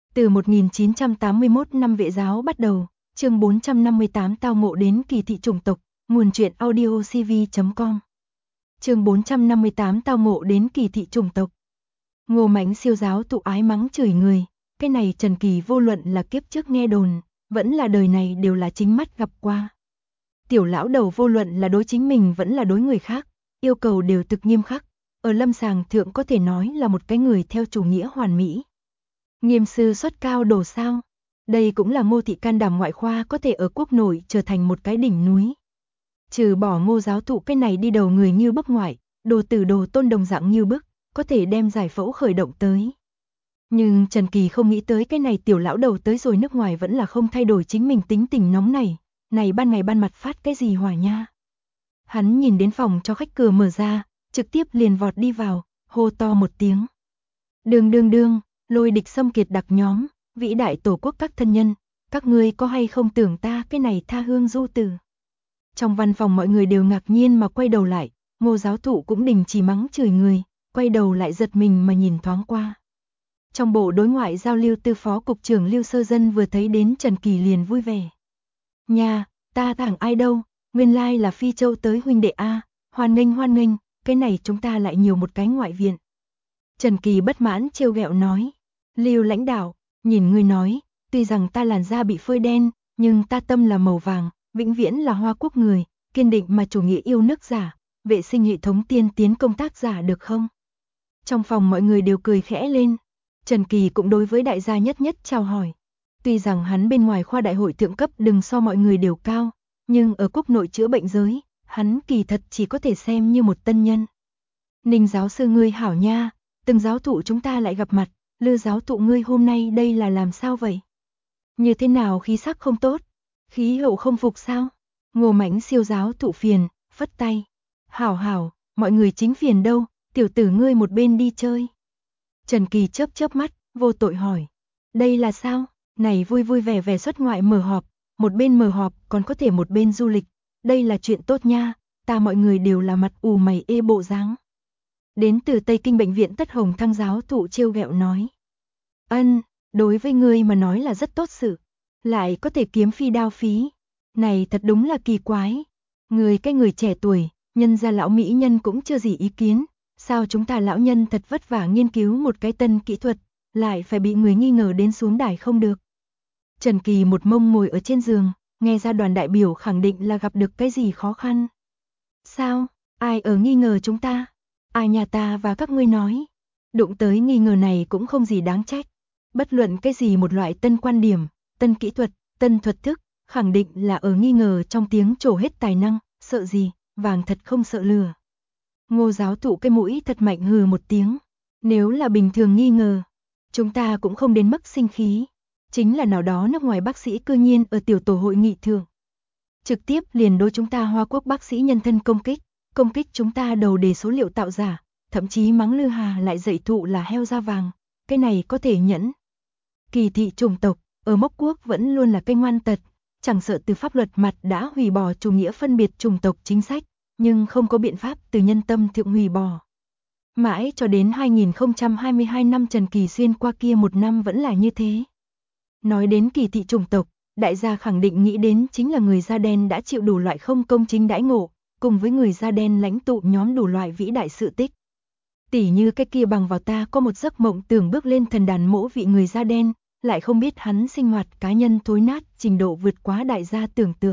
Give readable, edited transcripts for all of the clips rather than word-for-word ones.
Từ 1981 năm Vệ giáo bắt đầu, chương 458 tao ngộ đến kỳ thị chủng tộc, nguồn truyện audiocv.com. Chương 458 tao ngộ đến kỳ thị chủng tộc. Ngô Mãnh siêu giáo tụ ái mắng chửi người, cái này Trần Kỳ vô luận là kiếp trước nghe đồn, vẫn là đời này đều là chính mắt gặp qua. Tiểu lão đầu vô luận là đối chính mình vẫn là đối người khác, yêu cầu đều thực nghiêm khắc, ở lâm sàng thượng có thể nói là một cái người theo chủ nghĩa hoàn mỹ. Nghiêm sư xuất cao đồ sao? Đây cũng là Ngô thị can đảm ngoại khoa có thể ở quốc nội trở thành một cái đỉnh núi. Trừ bỏ Ngô giáo thụ cái này đi đầu người như bức ngoại, đồ tử đồ tôn đồng dạng như bức, có thể đem giải phẫu khởi động tới. Nhưng Trần Kỳ không nghĩ tới cái này tiểu lão đầu tới rồi nước ngoài vẫn là không thay đổi chính mình tính tình nóng này ban ngày ban mặt phát cái gì hỏa nha. Hắn nhìn đến phòng cho khách cửa mở ra, trực tiếp liền vọt đi vào, hô to một tiếng. Đương, Lôi Địch xâm kiệt đặc nhóm, vĩ đại tổ quốc các thân nhân, các ngươi có hay không tưởng ta cái này tha hương du tử. Trong văn phòng mọi người đều ngạc nhiên mà quay đầu lại, Ngô giáo thụ cũng đình chỉ mắng chửi người, quay đầu lại giật mình mà nhìn thoáng qua. Trong bộ đối ngoại giao lưu tư phó cục trưởng Lưu Sơ Dân vừa thấy đến Trần Kỳ liền vui vẻ. Nha, ta thẳng ai đâu, nguyên lai là Phi Châu tới huynh đệ A, hoan nghênh, cái này chúng ta lại nhiều một cái ngoại viện. Trần Kỳ bất mãn trêu ghẹo nói, Lưu lãnh đạo, nhìn ngươi nói, tuy rằng ta làn da bị phơi đen, nhưng ta tâm là màu vàng, vĩnh viễn là Hoa Quốc người, kiên định mà chủ nghĩa yêu nước giả, vệ sinh hệ thống tiên tiến công tác giả được không? Trong phòng mọi người đều cười khẽ lên, Trần Kỳ cũng đối với đại gia nhất chào hỏi. Tuy rằng hắn bên ngoài khoa đại hội thượng cấp đừng so mọi người đều cao, nhưng ở quốc nội chữa bệnh giới, hắn kỳ thật chỉ có thể xem như một tân nhân. Ninh giáo sư ngươi hảo nha, từng giáo thụ chúng ta lại gặp mặt, Lư giáo thụ ngươi hôm nay đây là làm sao vậy? Như thế nào khí sắc không tốt? Khí hậu không phục sao? Ngô Mãnh siêu giáo thụ phiền, phất tay. Hảo, mọi người chính phiền đâu, tiểu tử ngươi một bên đi chơi. Trần Kỳ chớp mắt, vô tội hỏi. Đây là sao? Này vui vẻ xuất ngoại mở họp, một bên mở họp còn có thể một bên du lịch. Đây là chuyện tốt nha, ta mọi người đều là mặt ù mày ê bộ dáng. Đến từ Tây Kinh bệnh viện Tất Hồng Thăng giáo thụ trêu ghẹo nói. Ân, đối với ngươi mà nói là rất tốt sự, lại có thể kiếm phi đao phí. Này thật đúng là kỳ quái. Cái người trẻ tuổi, nhân gia lão mỹ nhân cũng chưa gì ý kiến. Sao chúng ta lão nhân thật vất vả nghiên cứu một cái tân kỹ thuật, lại phải bị người nghi ngờ đến xuống đài không được. Trần Kỳ một mông ngồi ở trên giường, nghe ra đoàn đại biểu khẳng định là gặp được cái gì khó khăn. Sao, ai ở nghi ngờ chúng ta? Ai nhà ta và các ngươi nói. Đụng tới nghi ngờ này cũng không gì đáng trách. Bất luận cái gì một loại tân quan điểm, tân kỹ thuật, tân thuật thức, khẳng định là ở nghi ngờ trong tiếng trổ hết tài năng, sợ gì, vàng thật không sợ lừa. Ngô giáo thụ cái mũi thật mạnh hừ một tiếng. Nếu là bình thường nghi ngờ, chúng ta cũng không đến mức sinh khí. Chính là nào đó nước ngoài bác sĩ cư nhiên ở tiểu tổ hội nghị thường. Trực tiếp liền đối chúng ta Hoa Quốc bác sĩ nhân thân công kích chúng ta đầu đề số liệu tạo giả, thậm chí mắng Lư Hà lại dạy thụ là heo da vàng, cái này có thể nhẫn. Kỳ thị chủng tộc, ở Mốc Quốc vẫn luôn là cây ngoan tật, chẳng sợ từ pháp luật mặt đã hủy bỏ chủ nghĩa phân biệt chủng tộc chính sách, nhưng không có biện pháp từ nhân tâm thượng hủy bỏ. Mãi cho đến 2022 năm Trần Kỳ xuyên qua kia một năm vẫn là như thế. Nói đến kỳ thị chủng tộc, đại gia khẳng định nghĩ đến chính là người da đen đã chịu đủ loại không công chính đãi ngộ, cùng với người da đen lãnh tụ nhóm đủ loại vĩ đại sự tích. Tỉ như cái kia bằng vào ta có một giấc mộng tưởng bước lên thần đàn mỗ vị người da đen, lại không biết hắn sinh hoạt cá nhân thối nát trình độ vượt quá đại gia tưởng tượng.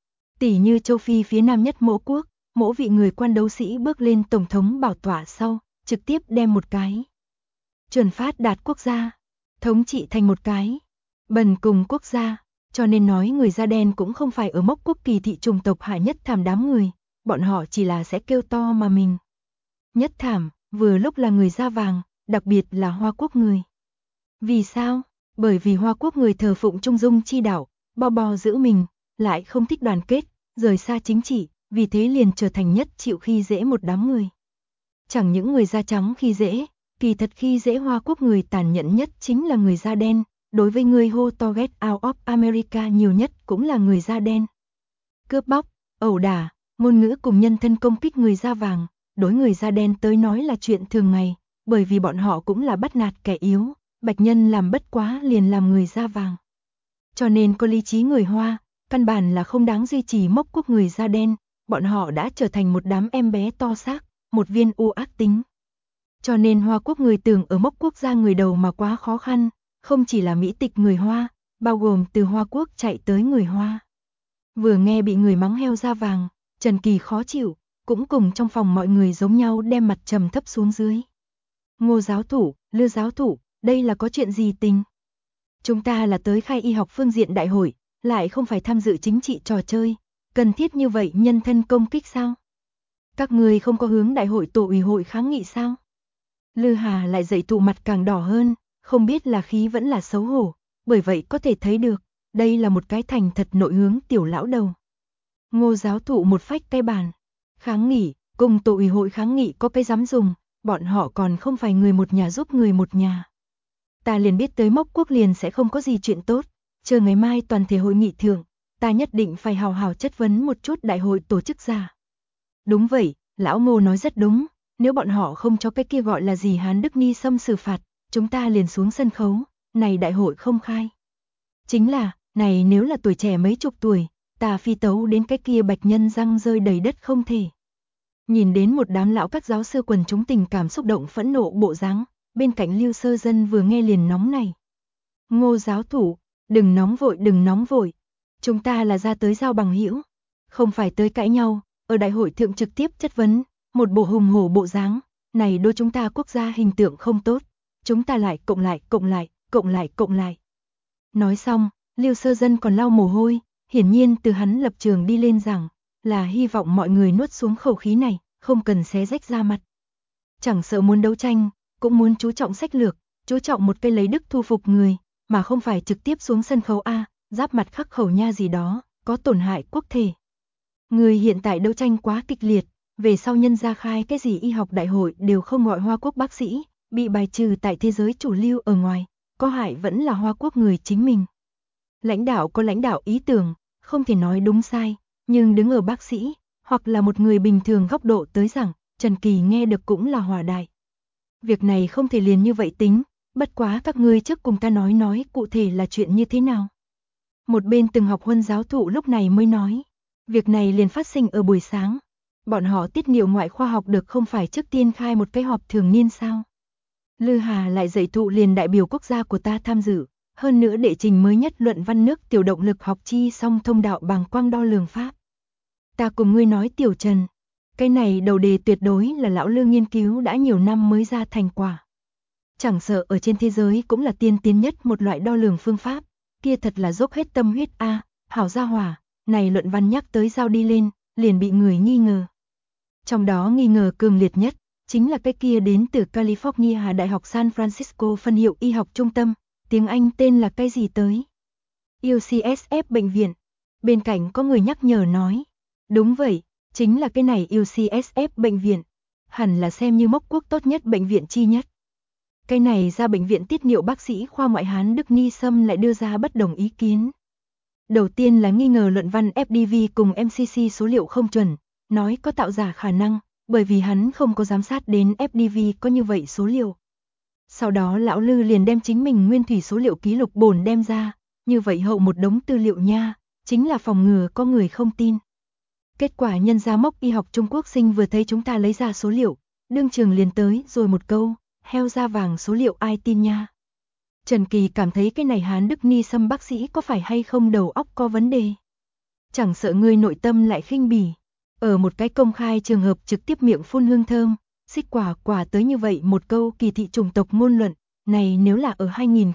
Tỉ như châu Phi phía nam nhất mỗ quốc, mỗ vị người quan đấu sĩ bước lên tổng thống bảo tọa sau, trực tiếp đem một cái chuẩn phát đạt quốc gia, thống trị thành một cái bần cùng quốc gia, cho nên nói người da đen cũng không phải ở Mốc Quốc kỳ thị chủng tộc hại nhất thảm đám người, bọn họ chỉ là sẽ kêu to mà mình. Nhất thảm, vừa lúc là người da vàng, đặc biệt là Hoa Quốc người. Vì sao? Bởi vì Hoa Quốc người thờ phụng trung dung chi đạo, bo giữ mình, lại không thích đoàn kết, rời xa chính trị, vì thế liền trở thành nhất chịu khi dễ một đám người. Chẳng những người da trắng khi dễ, kỳ thật khi dễ Hoa Quốc người tàn nhẫn nhất chính là người da đen, đối với người hô to get out of America nhiều nhất cũng là người da đen. Cướp bóc, ẩu đả, ngôn ngữ cùng nhân thân công kích người da vàng, đối người da đen tới nói là chuyện thường ngày, bởi vì bọn họ cũng là bắt nạt kẻ yếu, bạch nhân làm bất quá liền làm người da vàng. Cho nên có lý trí người Hoa, căn bản là không đáng duy trì mốc quốc người da đen, bọn họ đã trở thành một đám em bé to xác, một viên u ác tính. Cho nên Hoa quốc người tưởng ở mốc quốc gia người đầu mà quá khó khăn, không chỉ là mỹ tịch người Hoa, bao gồm từ Hoa quốc chạy tới người Hoa. Vừa nghe bị người mắng heo da vàng, Trần Kỳ khó chịu, cũng cùng trong phòng mọi người giống nhau đem mặt trầm thấp xuống dưới. Ngô giáo thủ, Lư giáo thủ, đây là có chuyện gì tình? Chúng ta là tới khai y học phương diện đại hội, lại không phải tham dự chính trị trò chơi, cần thiết như vậy nhân thân công kích sao? Các người không có hướng đại hội tổ ủy hội kháng nghị sao? Lư Hà lại dậy tụ mặt càng đỏ hơn, không biết là khí vẫn là xấu hổ, bởi vậy có thể thấy được, đây là một cái thành thật nội hướng tiểu lão đầu. Ngô giáo thụ một phách cái bàn, kháng nghị, cùng tổ ủy hội kháng nghị có cái dám dùng, bọn họ còn không phải người một nhà giúp người một nhà. Ta liền biết tới mốc quốc liền sẽ không có gì chuyện tốt, chờ ngày mai toàn thể hội nghị thượng, ta nhất định phải hào hào chất vấn một chút đại hội tổ chức ra. Đúng vậy, lão Ngô nói rất đúng, nếu bọn họ không cho cái kia gọi là gì Hán Đức Ni Sâm xử phạt, chúng ta liền xuống sân khấu, này đại hội không khai. Chính là, này nếu là tuổi trẻ mấy chục tuổi, ta phi tấu đến cái kia bạch nhân răng rơi đầy đất không thể. Nhìn đến một đám lão các giáo sư quần chúng tình cảm xúc động phẫn nộ bộ dáng, bên cạnh Lưu Sơ Dân vừa nghe liền nóng này. Ngô giáo thủ, đừng nóng vội, chúng ta là ra tới giao bằng hữu, không phải tới cãi nhau, ở đại hội thượng trực tiếp chất vấn, một bộ hùng hổ bộ dáng, này đôi chúng ta quốc gia hình tượng không tốt, chúng ta lại cộng lại. Nói xong, Lưu Sơ Dân còn lau mồ hôi, hiển nhiên từ hắn lập trường đi lên rằng, là hy vọng mọi người nuốt xuống khẩu khí này, không cần xé rách ra mặt. Chẳng sợ muốn đấu tranh, cũng muốn chú trọng sách lược, chú trọng một cây lấy đức thu phục người, mà không phải trực tiếp xuống sân khấu A, giáp mặt khắc khẩu nha gì đó, có tổn hại quốc thể. Người hiện tại đấu tranh quá kịch liệt, về sau nhân ra khai cái gì y học đại hội đều không gọi Hoa quốc bác sĩ, bị bài trừ tại thế giới chủ lưu ở ngoài, có hại vẫn là Hoa quốc người chính mình. Lãnh đạo có lãnh đạo ý tưởng, không thể nói đúng sai, nhưng đứng ở bác sĩ, hoặc là một người bình thường góc độ tới rằng, Trần Kỳ nghe được cũng là hòa đại. Việc này không thể liền như vậy tính, bất quá các ngươi trước cùng ta nói cụ thể là chuyện như thế nào. Một bên từng học huân giáo thụ lúc này mới nói, việc này liền phát sinh ở buổi sáng, bọn họ tiết niệu ngoại khoa học được không phải trước tiên khai một cái họp thường niên sao. Lư Hà lại dạy thụ liền đại biểu quốc gia của ta tham dự, hơn nữa đệ trình mới nhất luận văn nước tiểu động lực học chi song thông đạo bằng quang đo lường pháp. Ta cùng ngươi nói Tiểu Trần, cái này đầu đề tuyệt đối là lão Lư nghiên cứu đã nhiều năm mới ra thành quả. Chẳng sợ ở trên thế giới cũng là tiên tiến nhất một loại đo lường phương pháp, kia thật là dốc hết tâm huyết a, hảo gia hỏa, này luận văn nhắc tới giao đi lên, liền bị người nghi ngờ. Trong đó nghi ngờ cường liệt nhất, chính là cái kia đến từ California Đại học San Francisco phân hiệu y học trung tâm, tiếng Anh tên là cái gì tới? UCSF bệnh viện. Bên cạnh có người nhắc nhở nói, đúng vậy, chính là cái này UCSF bệnh viện, hẳn là xem như mốc quốc tốt nhất bệnh viện chi nhất. Cái này ra bệnh viện tiết niệu bác sĩ khoa ngoại Hán Đức Ni Sâm lại đưa ra bất đồng ý kiến. Đầu tiên là nghi ngờ luận văn FDV cùng MCC số liệu không chuẩn, nói có tạo giả khả năng, bởi vì hắn không có giám sát đến FDV có như vậy số liệu. Sau đó lão Lư liền đem chính mình nguyên thủy số liệu ký lục bổn đem ra, như vậy hậu một đống tư liệu nha, chính là phòng ngừa có người không tin. Kết quả nhân gia mốc y học Trung Quốc sinh vừa thấy chúng ta lấy ra số liệu, đương trường liền tới rồi một câu, heo da vàng số liệu ai tin nha. Trần Kỳ cảm thấy cái này Hán Đức Ni Sâm bác sĩ có phải hay không đầu óc có vấn đề. Chẳng sợ người nội tâm lại khinh bỉ. Ở một cái công khai trường hợp trực tiếp miệng phun hương thơm, xích quả tới như vậy một câu kỳ thị chủng tộc ngôn luận, này nếu là ở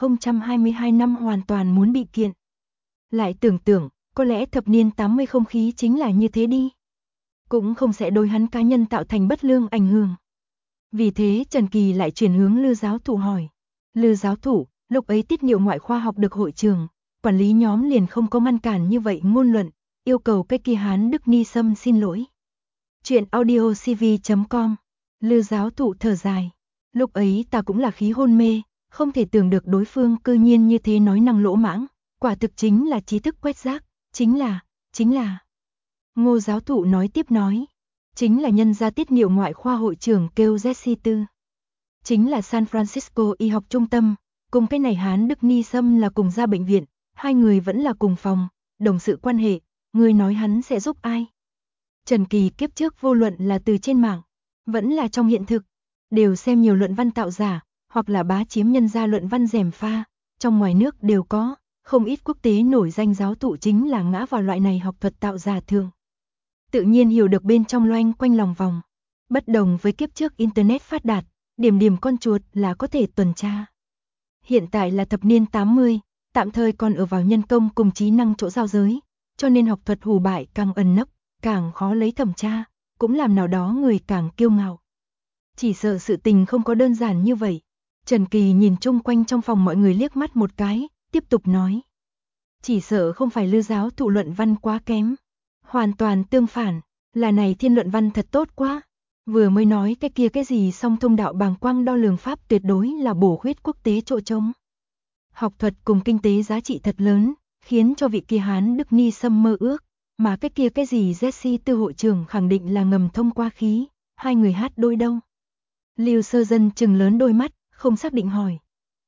2022 năm hoàn toàn muốn bị kiện. Lại tưởng tượng, có lẽ thập niên 80 không khí chính là như thế đi. Cũng không sẽ đối hắn cá nhân tạo thành bất lương ảnh hưởng. Vì thế Trần Kỳ lại chuyển hướng Lư giáo thủ hỏi. Lư giáo thủ, lúc ấy tiết niệu ngoại khoa học được hội trường, quản lý nhóm liền không có ngăn cản như vậy ngôn luận, yêu cầu cái kia Hán Đức Ni Sâm xin lỗi. Chuyện audiocv.com. Lư giáo thụ thở dài. Lúc ấy ta cũng là khí hôn mê, không thể tưởng được đối phương cư nhiên như thế nói năng lỗ mãng, quả thực chính là trí thức quét rác, chính là. Ngô giáo thụ nói tiếp nói, chính là nhân gia tiết niệu ngoại khoa hội trưởng kêu Jesse Tư. Chính là San Francisco y học trung tâm, cùng cái này Hán Đức Ni Sâm là cùng ra bệnh viện, hai người vẫn là cùng phòng, đồng sự quan hệ, ngươi nói hắn sẽ giúp ai? Trần Kỳ kiếp trước vô luận là từ trên mạng, vẫn là trong hiện thực, đều xem nhiều luận văn tạo giả, hoặc là bá chiếm nhân gia luận văn gièm pha, trong ngoài nước đều có, không ít quốc tế nổi danh giáo thụ chính là ngã vào loại này học thuật tạo giả thường. Tự nhiên hiểu được bên trong loanh quanh lòng vòng, bất đồng với kiếp trước internet phát đạt, điểm điểm con chuột là có thể tuần tra. Hiện tại là thập niên 80, tạm thời còn ở vào nhân công cùng trí năng chỗ giao giới, cho nên học thuật hù bại càng ẩn nấp, càng khó lấy thẩm tra, cũng làm nào đó người càng kiêu ngạo. Chỉ sợ sự tình không có đơn giản như vậy. Trần Kỳ nhìn chung quanh trong phòng mọi người liếc mắt một cái, tiếp tục nói. Chỉ sợ không phải Lư giáo thụ luận văn quá kém. Hoàn toàn tương phản, là này thiên luận văn thật tốt quá. Vừa mới nói cái kia cái gì song thông đạo bàng quang đo lường pháp tuyệt đối là bổ khuyết quốc tế chỗ trống. Học thuật cùng kinh tế giá trị thật lớn, khiến cho vị kia Hán Đức Ni Sâm mơ ước. Mà cái kia cái gì Jesse Tư hội trưởng khẳng định là ngầm thông qua khí, hai người hát đôi đâu. Lưu Sơ Dân trừng lớn đôi mắt, không xác định hỏi.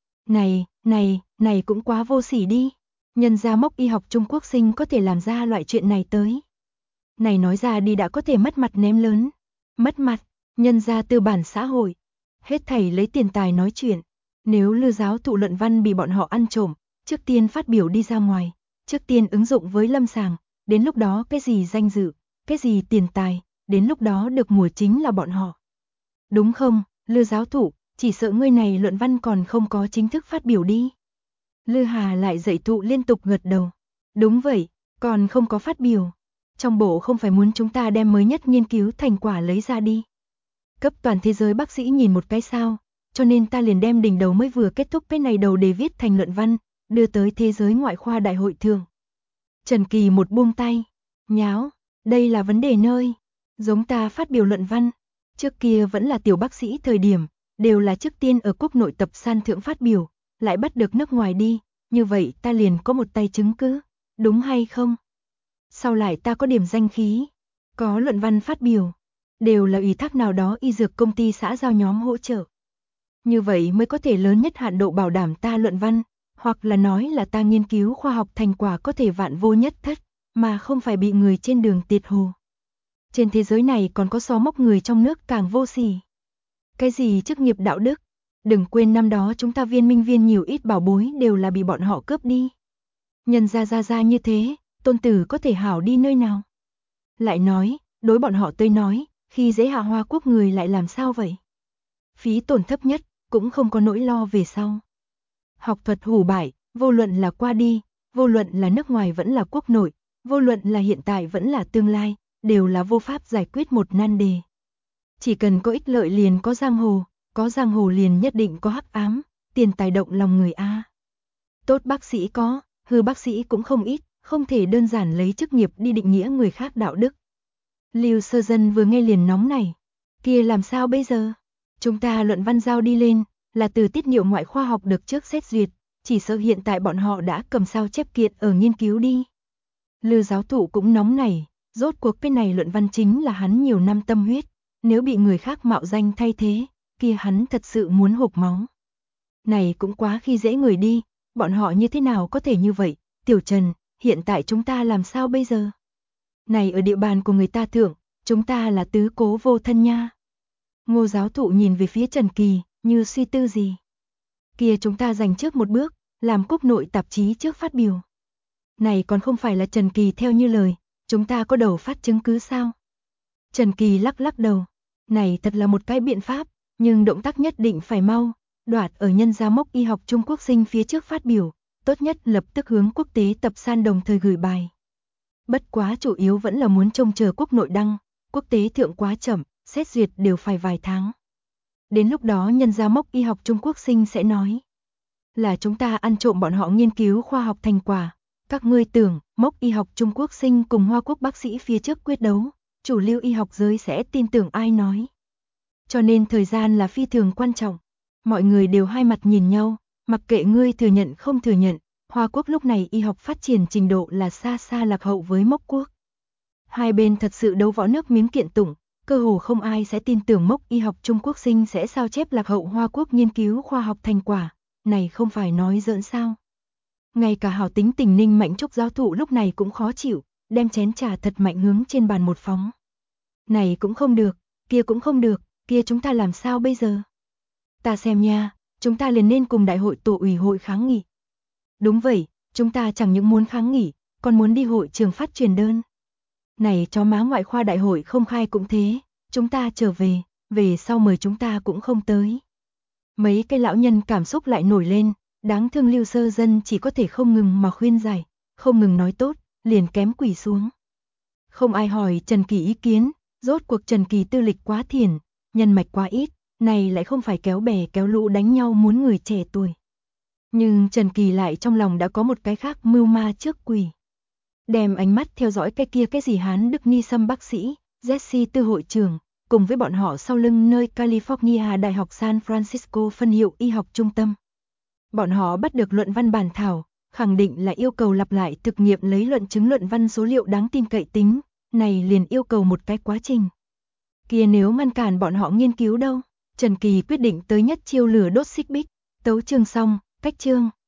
Này cũng quá vô sỉ đi. Nhân gia mốc y học Trung Quốc sinh có thể làm ra loại chuyện này tới. Này nói ra đi đã có thể mất mặt ném lớn. Mất mặt, nhân gia tư bản xã hội. Hết thảy lấy tiền tài nói chuyện. Nếu Lư giáo thụ luận văn bị bọn họ ăn trộm, trước tiên phát biểu đi ra ngoài, trước tiên ứng dụng với lâm sàng, đến lúc đó cái gì danh dự, cái gì tiền tài, đến lúc đó được mùa chính là bọn họ. Đúng không, Lư giáo thụ, chỉ sợ ngươi này luận văn còn không có chính thức phát biểu đi. Lư Hà lại dạy thụ liên tục gật đầu. Đúng vậy, còn không có phát biểu. Trong bộ không phải muốn chúng ta đem mới nhất nghiên cứu thành quả lấy ra đi. Cấp toàn thế giới bác sĩ nhìn một cái sao, cho nên ta liền đem đỉnh đầu mới vừa kết thúc cái này đầu để viết thành luận văn, đưa tới thế giới ngoại khoa đại hội thường. Trần Kỳ một buông tay, nháo, đây là vấn đề nơi, giống ta phát biểu luận văn, trước kia vẫn là tiểu bác sĩ thời điểm, đều là trước tiên ở quốc nội tập san thượng phát biểu, lại bắt được nước ngoài đi, như vậy ta liền có một tay chứng cứ, đúng hay không? Sau lại ta có điểm danh khí, có luận văn phát biểu, đều là ủy thác nào đó y dược công ty xã giao nhóm hỗ trợ. Như vậy mới có thể lớn nhất hạn độ bảo đảm ta luận văn, hoặc là nói là ta nghiên cứu khoa học thành quả có thể vạn vô nhất thất, mà không phải bị người trên đường tiệt hồ. Trên thế giới này còn có so mốc người trong nước càng vô sỉ. Cái gì chức nghiệp đạo đức? Đừng quên năm đó chúng ta viên minh viên nhiều ít bảo bối đều là bị bọn họ cướp đi. Nhân ra như thế, tôn tử có thể hảo đi nơi nào? Lại nói, đối bọn họ tôi nói, khi dễ hạ Hoa Quốc người lại làm sao vậy? Phí tổn thấp nhất, cũng không có nỗi lo về sau. Học thuật hủ bại, vô luận là qua đi, vô luận là nước ngoài vẫn là quốc nội, vô luận là hiện tại vẫn là tương lai, đều là vô pháp giải quyết một nan đề. Chỉ cần có ích lợi liền có giang hồ liền nhất định có hắc ám, tiền tài động lòng người a. Tốt bác sĩ có, hư bác sĩ cũng không ít, không thể đơn giản lấy chức nghiệp đi định nghĩa người khác đạo đức. Lưu Sơ Dân vừa nghe liền nóng này, kia làm sao bây giờ? Chúng ta luận văn giao đi lên, là từ tiết niệu ngoại khoa học được trước xét duyệt, chỉ sợ hiện tại bọn họ đã cầm sao chép kiện ở nghiên cứu đi. Lư giáo thụ cũng nóng này, rốt cuộc cái này luận văn chính là hắn nhiều năm tâm huyết, nếu bị người khác mạo danh thay thế, kia hắn thật sự muốn hộc máu. Này cũng quá khi dễ người đi, bọn họ như thế nào có thể như vậy, Tiểu Trần, hiện tại chúng ta làm sao bây giờ? Này ở địa bàn của người ta thượng, chúng ta là tứ cố vô thân nha. Ngô giáo thụ nhìn về phía Trần Kỳ, như suy tư gì. Kia chúng ta dành trước một bước, làm quốc nội tạp chí trước phát biểu. Này còn không phải là Trần Kỳ theo như lời, chúng ta có đầu phát chứng cứ sao? Trần Kỳ lắc lắc đầu, này thật là một cái biện pháp, nhưng động tác nhất định phải mau, đoạt ở nhân gia mốc y học Trung Quốc sinh phía trước phát biểu, tốt nhất lập tức hướng quốc tế tập san đồng thời gửi bài. Bất quá chủ yếu vẫn là muốn trông chờ quốc nội đăng, quốc tế thượng quá chậm, xét duyệt đều phải vài tháng. Đến lúc đó nhân gia mốc y học Trung Quốc sinh sẽ nói là chúng ta ăn trộm bọn họ nghiên cứu khoa học thành quả. Các ngươi tưởng mốc y học Trung Quốc sinh cùng Hoa Quốc bác sĩ phía trước quyết đấu, chủ lưu y học giới sẽ tin tưởng ai nói. Cho nên thời gian là phi thường quan trọng. Mọi người đều hai mặt nhìn nhau, mặc kệ ngươi thừa nhận không thừa nhận, Hoa Quốc lúc này y học phát triển trình độ là xa xa lạc hậu với mốc quốc. Hai bên thật sự đấu võ nước miếng kiện tụng, cơ hồ không ai sẽ tin tưởng mốc y học Trung Quốc sinh sẽ sao chép lạc hậu Hoa Quốc nghiên cứu khoa học thành quả. này không phải nói giỡn sao. Ngay cả hảo tính tình Ninh Mạnh Trúc giáo thụ lúc này cũng khó chịu, đem chén trà thật mạnh hướng trên bàn một phóng. Này cũng không được, kia cũng không được, kia chúng ta làm sao bây giờ? Ta xem nha, chúng ta liền nên cùng đại hội tổ ủy hội kháng nghị. Đúng vậy, chúng ta chẳng những muốn kháng nghị, còn muốn đi hội trường phát truyền đơn. Này chó má ngoại khoa đại hội không khai cũng thế, chúng ta trở về sau mời chúng ta cũng không tới. Mấy cái lão nhân cảm xúc lại nổi lên, đáng thương Lưu Sơ Dân chỉ có thể không ngừng mà khuyên giải, không ngừng nói tốt, liền kém quỳ xuống. Không ai hỏi Trần Kỳ ý kiến, rốt cuộc Trần Kỳ tư lịch quá thiển, nhân mạch quá ít, này lại không phải kéo bè kéo lũ đánh nhau muốn người trẻ tuổi. Nhưng Trần Kỳ lại trong lòng đã có một cái khác mưu ma trước quỳ. Đem ánh mắt theo dõi cái gì Hán Đức Ni Sâm bác sĩ, Jesse Tư hội trưởng, cùng với bọn họ sau lưng nơi California Đại học San Francisco phân hiệu y học trung tâm. Bọn họ bắt được luận văn bản thảo, khẳng định là yêu cầu lặp lại thực nghiệm lấy luận chứng luận văn số liệu đáng tin cậy tính, này liền yêu cầu một cái quá trình. Kia nếu ngăn cản bọn họ nghiên cứu đâu? Trần Kỳ quyết định tới nhất chiêu lửa đốt xích bích, tấu chương xong, cách chương.